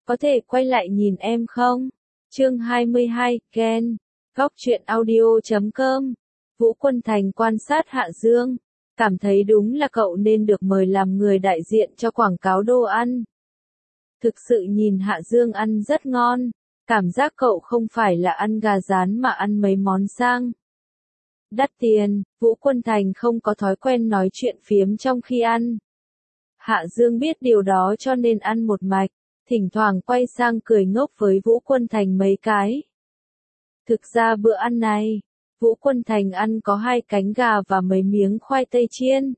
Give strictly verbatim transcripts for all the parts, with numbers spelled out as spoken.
có thể quay lại nhìn em không? Chương hai mươi hai, Ken. Góc truyện audio chấm com. Vũ Quân Thành quan sát Hạ Dương, cảm thấy đúng là cậu nên được mời làm người đại diện cho quảng cáo đồ ăn. Thực sự nhìn Hạ Dương ăn rất ngon, cảm giác cậu không phải là ăn gà rán mà ăn mấy món sang đắt tiền. Vũ Quân Thành không có thói quen nói chuyện phiếm trong khi ăn. Hạ Dương biết điều đó cho nên ăn một mạch, thỉnh thoảng quay sang cười ngốc với Vũ Quân Thành mấy cái. Thực ra bữa ăn này, Vũ Quân Thành ăn có hai cánh gà và mấy miếng khoai tây chiên.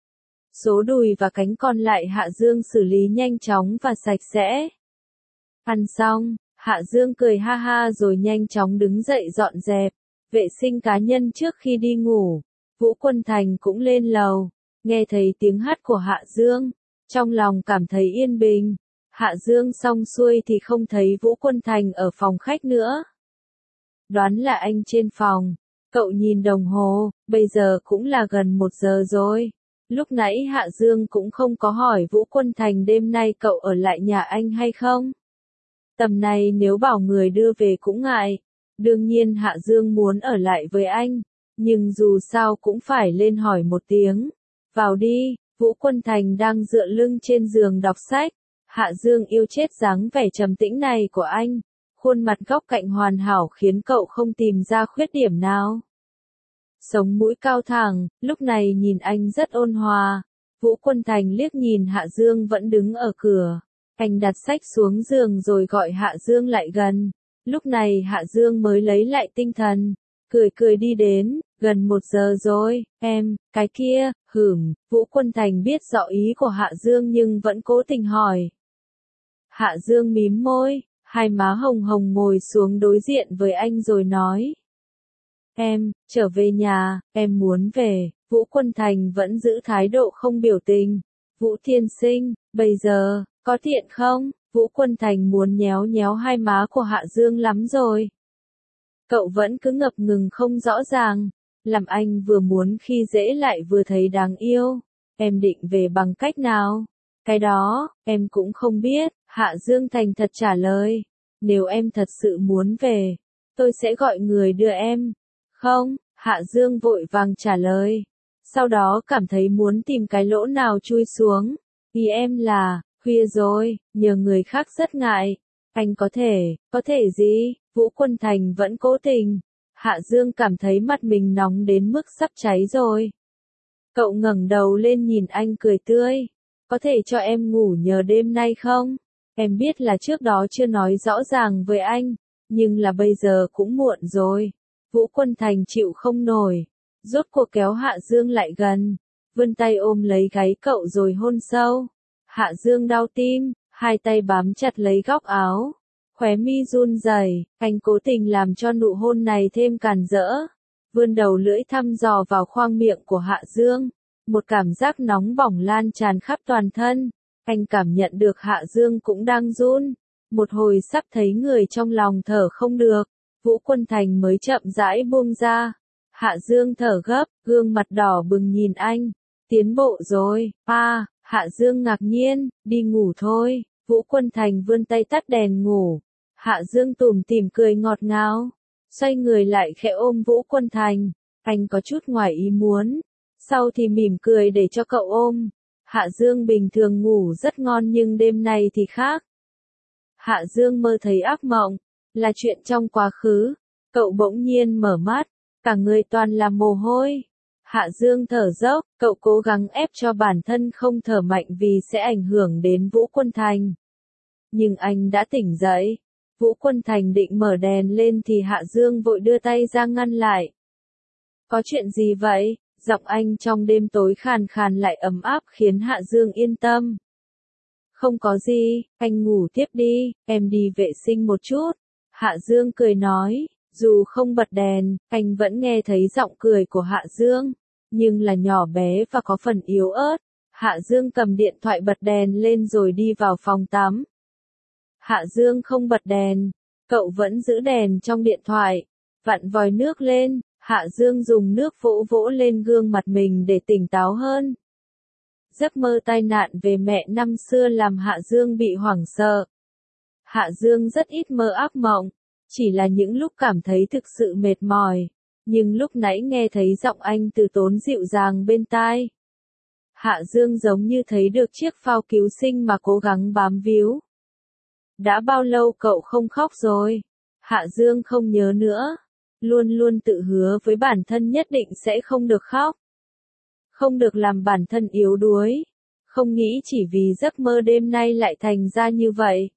Số đùi và cánh còn lại Hạ Dương xử lý nhanh chóng và sạch sẽ. Ăn xong, Hạ Dương cười ha ha rồi nhanh chóng đứng dậy dọn dẹp, vệ sinh cá nhân trước khi đi ngủ. Vũ Quân Thành cũng lên lầu, nghe thấy tiếng hát của Hạ Dương, trong lòng cảm thấy yên bình. Hạ Dương xong xuôi thì không thấy Vũ Quân Thành ở phòng khách nữa. Đoán là anh trên phòng. Cậu nhìn đồng hồ, bây giờ cũng là gần một giờ rồi. Lúc nãy Hạ Dương cũng không có hỏi Vũ Quân Thành đêm nay cậu ở lại nhà anh hay không. Tầm này nếu bảo người đưa về cũng ngại. Đương nhiên Hạ Dương muốn ở lại với anh, nhưng dù sao cũng phải lên hỏi một tiếng. Vào đi. Vũ Quân Thành đang dựa lưng trên giường đọc sách. Hạ Dương yêu chết dáng vẻ trầm tĩnh này của anh. Khuôn mặt góc cạnh hoàn hảo khiến cậu không tìm ra khuyết điểm nào. Sống mũi cao thẳng, lúc này nhìn anh rất ôn hòa. Vũ Quân Thành liếc nhìn Hạ Dương vẫn đứng ở cửa. Anh đặt sách xuống giường rồi gọi Hạ Dương lại gần. Lúc này Hạ Dương mới lấy lại tinh thần. Cười cười đi đến, gần một giờ rồi, em, cái kia, hửm. Vũ Quân Thành biết rõ ý của Hạ Dương nhưng vẫn cố tình hỏi. Hạ Dương mím môi, hai má hồng hồng ngồi xuống đối diện với anh rồi nói. Em, trở về nhà, em muốn về. Vũ Quân Thành vẫn giữ thái độ không biểu tình. Vũ tiên sinh, bây giờ, có tiện không? Vũ Quân Thành muốn nhéo nhéo hai má của Hạ Dương lắm rồi. Cậu vẫn cứ ngập ngừng không rõ ràng. Làm anh vừa muốn khi dễ lại vừa thấy đáng yêu. Em định về bằng cách nào? Cái đó, em cũng không biết. Hạ Dương thành thật trả lời. Nếu em thật sự muốn về, tôi sẽ gọi người đưa em. Không, Hạ Dương vội vàng trả lời. Sau đó cảm thấy muốn tìm cái lỗ nào chui xuống. Ý em là, khuya rồi, nhờ người khác rất ngại. Anh có thể, có thể gì? Vũ Quân Thành vẫn cố tình. Hạ Dương cảm thấy mặt mình nóng đến mức sắp cháy rồi. Cậu ngẩng đầu lên nhìn anh cười tươi. Có thể cho em ngủ nhờ đêm nay không? Em biết là trước đó chưa nói rõ ràng với anh, nhưng là bây giờ cũng muộn rồi. Vũ Quân Thành chịu không nổi, rốt cuộc kéo Hạ Dương lại gần, vươn tay ôm lấy gáy cậu rồi hôn sâu. Hạ Dương đau tim, hai tay bám chặt lấy góc áo, khóe mi run rẩy, anh cố tình làm cho nụ hôn này thêm càn rỡ, vươn đầu lưỡi thăm dò vào khoang miệng của Hạ Dương, một cảm giác nóng bỏng lan tràn khắp toàn thân. Anh cảm nhận được Hạ Dương cũng đang run, một hồi sắp thấy người trong lòng thở không được, Vũ Quân Thành mới chậm rãi buông ra. Hạ Dương thở gấp, gương mặt đỏ bừng nhìn anh, tiến bộ rồi, à, Hạ Dương ngạc nhiên, đi ngủ thôi. Vũ Quân Thành vươn tay tắt đèn ngủ. Hạ Dương tủm tỉm cười ngọt ngào, xoay người lại khẽ ôm Vũ Quân Thành, anh có chút ngoài ý muốn, sau thì mỉm cười để cho cậu ôm. Hạ Dương bình thường ngủ rất ngon nhưng đêm nay thì khác. Hạ Dương mơ thấy ác mộng, là chuyện trong quá khứ. Cậu bỗng nhiên mở mắt, cả người toàn là mồ hôi. Hạ Dương thở dốc, cậu cố gắng ép cho bản thân không thở mạnh vì sẽ ảnh hưởng đến Vũ Quân Thành. Nhưng anh đã tỉnh dậy. Vũ Quân Thành định mở đèn lên thì Hạ Dương vội đưa tay ra ngăn lại. Có chuyện gì vậy? Giọng anh trong đêm tối khàn khàn lại ấm áp khiến Hạ Dương yên tâm. Không có gì, anh ngủ tiếp đi, em đi vệ sinh một chút. Hạ Dương cười nói, dù không bật đèn, anh vẫn nghe thấy giọng cười của Hạ Dương, nhưng là nhỏ bé và có phần yếu ớt. Hạ Dương cầm điện thoại bật đèn lên rồi đi vào phòng tắm. Hạ Dương không bật đèn, cậu vẫn giữ đèn trong điện thoại, vặn vòi nước lên. Hạ Dương dùng nước vỗ vỗ lên gương mặt mình để tỉnh táo hơn. Giấc mơ tai nạn về mẹ năm xưa làm Hạ Dương bị hoảng sợ. Hạ Dương rất ít mơ ác mộng, chỉ là những lúc cảm thấy thực sự mệt mỏi, nhưng lúc nãy nghe thấy giọng anh Từ Tốn dịu dàng bên tai. Hạ Dương giống như thấy được chiếc phao cứu sinh mà cố gắng bám víu. Đã bao lâu cậu không khóc rồi? Hạ Dương không nhớ nữa, luôn luôn tự hứa với bản thân nhất định sẽ không được khóc. Không được làm bản thân yếu đuối, không nghĩ chỉ vì giấc mơ đêm nay lại thành ra như vậy.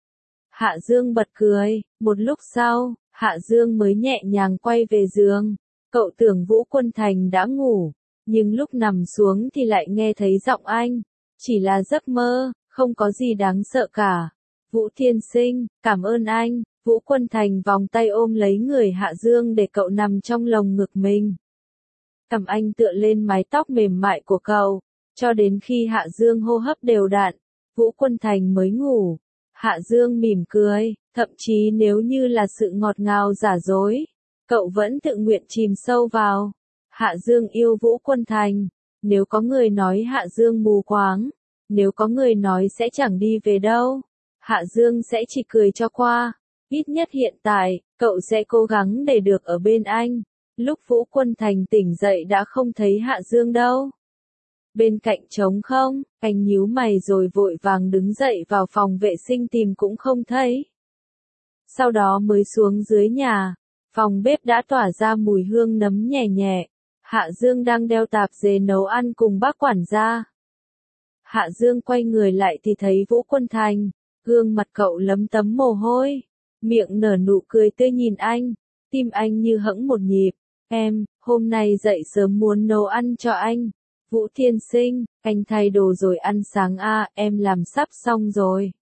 Hạ Dương bật cười, một lúc sau, Hạ Dương mới nhẹ nhàng quay về giường. Cậu tưởng Vũ Quân Thành đã ngủ, nhưng lúc nằm xuống thì lại nghe thấy giọng anh. Chỉ là giấc mơ, không có gì đáng sợ cả. Vũ Thiên Sinh, cảm ơn anh. Vũ Quân Thành vòng tay ôm lấy người Hạ Dương để cậu nằm trong lồng ngực mình. Cầm anh tựa lên mái tóc mềm mại của cậu, cho đến khi Hạ Dương hô hấp đều đặn, Vũ Quân Thành mới ngủ. Hạ Dương mỉm cười, thậm chí nếu như là sự ngọt ngào giả dối, cậu vẫn tự nguyện chìm sâu vào. Hạ Dương yêu Vũ Quân Thành, nếu có người nói Hạ Dương mù quáng, nếu có người nói sẽ chẳng đi về đâu, Hạ Dương sẽ chỉ cười cho qua. Ít nhất hiện tại, cậu sẽ cố gắng để được ở bên anh. Lúc Vũ Quân Thành tỉnh dậy đã không thấy Hạ Dương đâu. Bên cạnh trống không, anh nhíu mày rồi vội vàng đứng dậy vào phòng vệ sinh tìm cũng không thấy. Sau đó mới xuống dưới nhà, phòng bếp đã tỏa ra mùi hương nấm nhẹ nhẹ. Hạ Dương đang đeo tạp dề nấu ăn cùng bác quản gia. Hạ Dương quay người lại thì thấy Vũ Quân Thành, gương mặt cậu lấm tấm mồ hôi, miệng nở nụ cười tươi nhìn anh, tim anh như hẫng một nhịp. Em, hôm nay dậy sớm muốn nấu ăn cho anh. Vũ Thiên Sinh, anh thay đồ rồi ăn sáng à, em làm sắp xong rồi.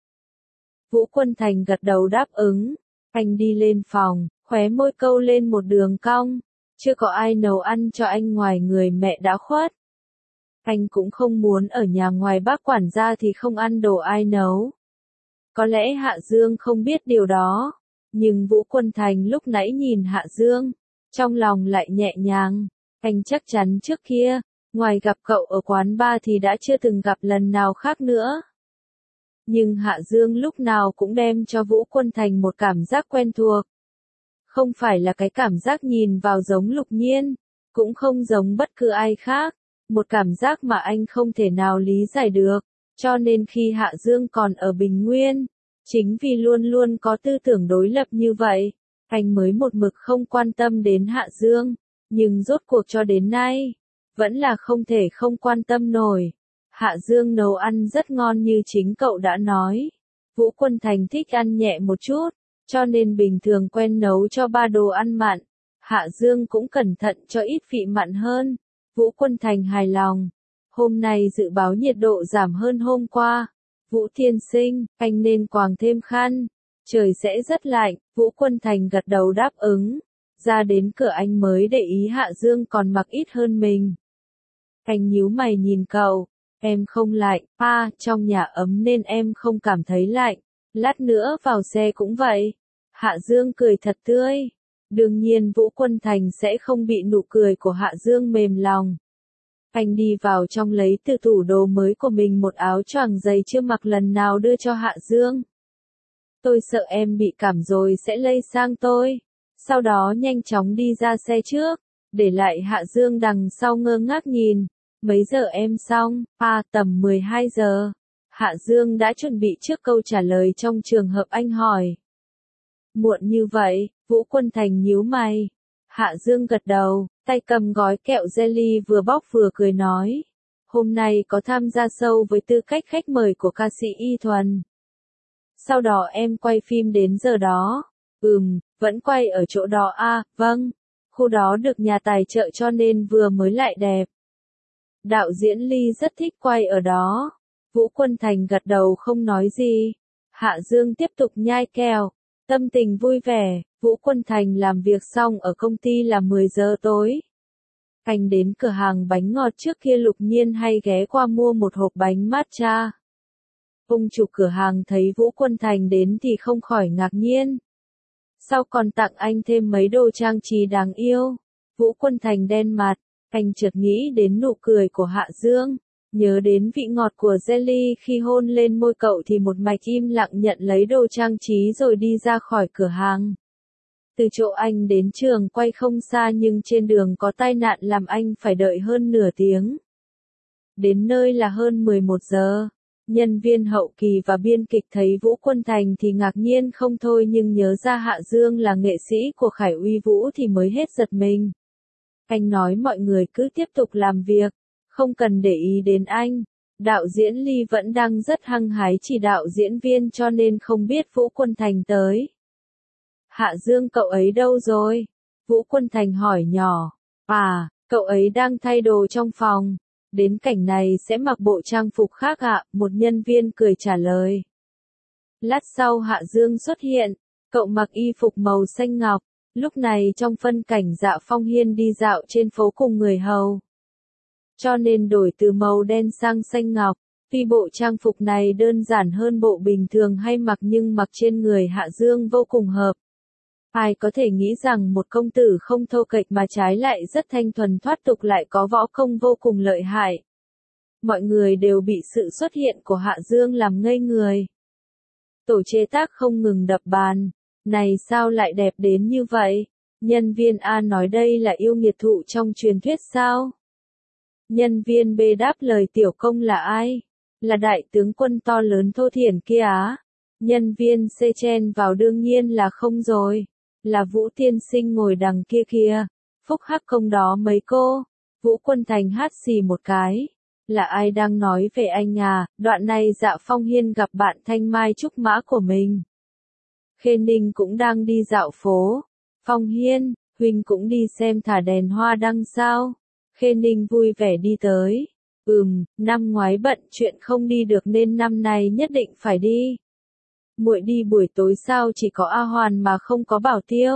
Vũ Quân Thành gật đầu đáp ứng. Anh đi lên phòng, khóe môi câu lên một đường cong. Chưa có ai nấu ăn cho anh ngoài người mẹ đã khuất. Anh cũng không muốn ở nhà ngoài bác quản gia thì không ăn đồ ai nấu. Có lẽ Hạ Dương không biết điều đó, nhưng Vũ Quân Thành lúc nãy nhìn Hạ Dương, trong lòng lại nhẹ nhàng. Anh chắc chắn trước kia, ngoài gặp cậu ở quán bar thì đã chưa từng gặp lần nào khác nữa. Nhưng Hạ Dương lúc nào cũng đem cho Vũ Quân Thành một cảm giác quen thuộc. Không phải là cái cảm giác nhìn vào giống Lục Nhiên, cũng không giống bất cứ ai khác, một cảm giác mà anh không thể nào lý giải được. Cho nên khi Hạ Dương còn ở Bình Nguyên, chính vì luôn luôn có tư tưởng đối lập như vậy, anh mới một mực không quan tâm đến Hạ Dương, nhưng rốt cuộc cho đến nay, vẫn là không thể không quan tâm nổi. Hạ Dương nấu ăn rất ngon như chính cậu đã nói. Vũ Quân Thành thích ăn nhẹ một chút, cho nên bình thường quen nấu cho ba đồ ăn mặn. Hạ Dương cũng cẩn thận cho ít vị mặn hơn. Vũ Quân Thành hài lòng. Hôm nay dự báo nhiệt độ giảm hơn hôm qua. Vũ Thiên Sinh, anh nên quàng thêm khăn. Trời sẽ rất lạnh. Vũ Quân Thành gật đầu đáp ứng. Ra đến cửa anh mới để ý Hạ Dương còn mặc ít hơn mình. Anh nhíu mày nhìn cậu. Em không lạnh, à, trong nhà ấm nên em không cảm thấy lạnh. Lát nữa vào xe cũng vậy. Hạ Dương cười thật tươi. Đương nhiên Vũ Quân Thành sẽ không bị nụ cười của Hạ Dương mềm lòng. Anh đi vào trong lấy từ tủ đồ mới của mình một áo choàng dày chưa mặc lần nào đưa cho Hạ Dương. Tôi sợ em bị cảm rồi sẽ lây sang tôi. Sau đó nhanh chóng đi ra xe trước, để lại Hạ Dương đằng sau ngơ ngác nhìn. Mấy giờ em xong? À, tầm mười hai giờ. Hạ Dương đã chuẩn bị trước câu trả lời trong trường hợp anh hỏi. Muộn như vậy, Vũ Quân Thành nhíu mày. Hạ Dương gật đầu, tay cầm gói kẹo jelly vừa bóc vừa cười nói. Hôm nay có tham gia show với tư cách khách mời của ca sĩ Y Thuần. Sau đó em quay phim đến giờ đó. Ừm, vẫn quay ở chỗ đó à, vâng. Khu đó được nhà tài trợ cho nên vừa mới lại đẹp. Đạo diễn Ly rất thích quay ở đó. Vũ Quân Thành gật đầu không nói gì. Hạ Dương tiếp tục nhai kẹo. Tâm tình vui vẻ. Vũ Quân Thành làm việc xong ở công ty là mười giờ tối. Anh đến cửa hàng bánh ngọt trước kia Lục Nhiên hay ghé qua mua một hộp bánh matcha. Ông chủ cửa hàng thấy Vũ Quân Thành đến thì không khỏi ngạc nhiên. Sau còn tặng anh thêm mấy đồ trang trí đáng yêu. Vũ Quân Thành đen mặt. Anh chợt nghĩ đến nụ cười của Hạ Dương. Nhớ đến vị ngọt của jelly khi hôn lên môi cậu thì một mạch im lặng nhận lấy đồ trang trí rồi đi ra khỏi cửa hàng. Từ chỗ anh đến trường quay không xa nhưng trên đường có tai nạn làm anh phải đợi hơn nửa tiếng. Đến nơi là hơn mười một giờ. Nhân viên hậu kỳ và biên kịch thấy Vũ Quân Thành thì ngạc nhiên không thôi nhưng nhớ ra Hạ Dương là nghệ sĩ của Khải Uy Vũ thì mới hết giật mình. Anh nói mọi người cứ tiếp tục làm việc, không cần để ý đến anh. Đạo diễn Ly vẫn đang rất hăng hái chỉ đạo diễn viên cho nên không biết Vũ Quân Thành tới. Hạ Dương cậu ấy đâu rồi? Vũ Quân Thành hỏi nhỏ. À, cậu ấy đang thay đồ trong phòng. Đến cảnh này sẽ mặc bộ trang phục khác ạ, một nhân viên cười trả lời. Lát sau Hạ Dương xuất hiện, cậu mặc y phục màu xanh ngọc, lúc này trong phân cảnh Dạ Phong Hiên đi dạo trên phố cùng người hầu. Cho nên đổi từ màu đen sang xanh ngọc, tuy bộ trang phục này đơn giản hơn bộ bình thường hay mặc nhưng mặc trên người Hạ Dương vô cùng hợp. Ai có thể nghĩ rằng một công tử không thô kệch mà trái lại rất thanh thuần thoát tục lại có võ công vô cùng lợi hại. Mọi người đều bị sự xuất hiện của Hạ Dương làm ngây người. Tổ chế tác không ngừng đập bàn. Này sao lại đẹp đến như vậy? Nhân viên A nói đây là yêu nghiệt thụ trong truyền thuyết sao? Nhân viên B đáp lời tiểu công là ai? Là đại tướng quân to lớn thô thiển kia á? Nhân viên C chen vào đương nhiên là không rồi. Là Vũ tiên sinh ngồi đằng kia kia. Phúc hắc công đó mấy cô. Vũ Quân Thành hát xì một cái. Là ai đang nói về anh à? Đoạn này Dạ Phong Hiên gặp bạn thanh mai trúc mã của mình. Khê Ninh cũng đang đi dạo phố. Phong Hiên, huynh cũng đi xem thả đèn hoa đăng sao? Khê Ninh vui vẻ đi tới. Ừm, năm ngoái bận chuyện không đi được nên năm nay nhất định phải đi. Muội đi buổi tối sao chỉ có A Hoàn mà không có Bảo Tiêu?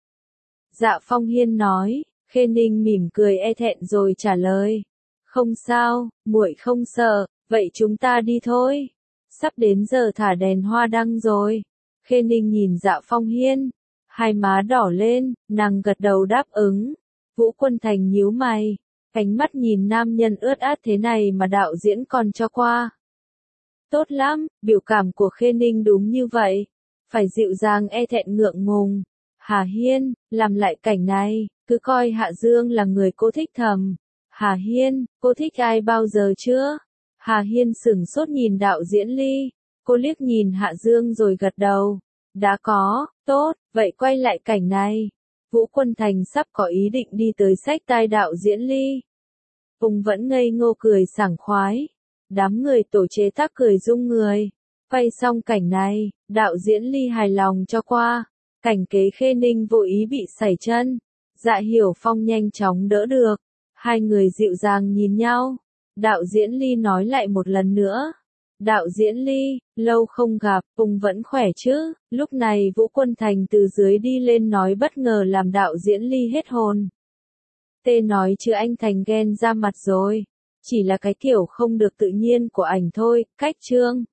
Dạ Phong Hiên nói. Khê Ninh mỉm cười e thẹn rồi trả lời. Không sao, muội không sợ, vậy chúng ta đi thôi. Sắp đến giờ thả đèn hoa đăng rồi. Khê Ninh nhìn Dạ Phong Hiên, hai má đỏ lên, nàng gật đầu đáp ứng. Vũ Quân Thành nhíu mày, ánh mắt nhìn nam nhân ướt át thế này mà đạo diễn còn cho qua. Tốt lắm, biểu cảm của Khê Ninh đúng như vậy. Phải dịu dàng e thẹn ngượng ngùng. Hà Hiên, làm lại cảnh này, cứ coi Hạ Dương là người cô thích thầm. Hà Hiên, cô thích ai bao giờ chưa? Hà Hiên sửng sốt nhìn đạo diễn Ly. Cô liếc nhìn Hạ Dương rồi gật đầu. Đã có, tốt, vậy quay lại cảnh này. Vũ Quân Thành sắp có ý định đi tới xách tai đạo diễn Ly. Ông vẫn ngây ngô cười sảng khoái. Đám người tổ chế tác cười rung người. Quay xong cảnh này, đạo diễn Ly hài lòng cho qua. Cảnh kế Khê Ninh vô ý bị sẩy chân. Dạ Hiểu Phong nhanh chóng đỡ được. Hai người dịu dàng nhìn nhau. Đạo diễn Ly nói lại một lần nữa. Đạo diễn Ly, lâu không gặp, ông vẫn khỏe chứ? Lúc này Vũ Quân Thành từ dưới đi lên nói bất ngờ làm đạo diễn Ly hết hồn. Tê nói chứ anh Thành ghen ra mặt rồi. Chỉ là cái kiểu không được tự nhiên của ảnh thôi, cách chương.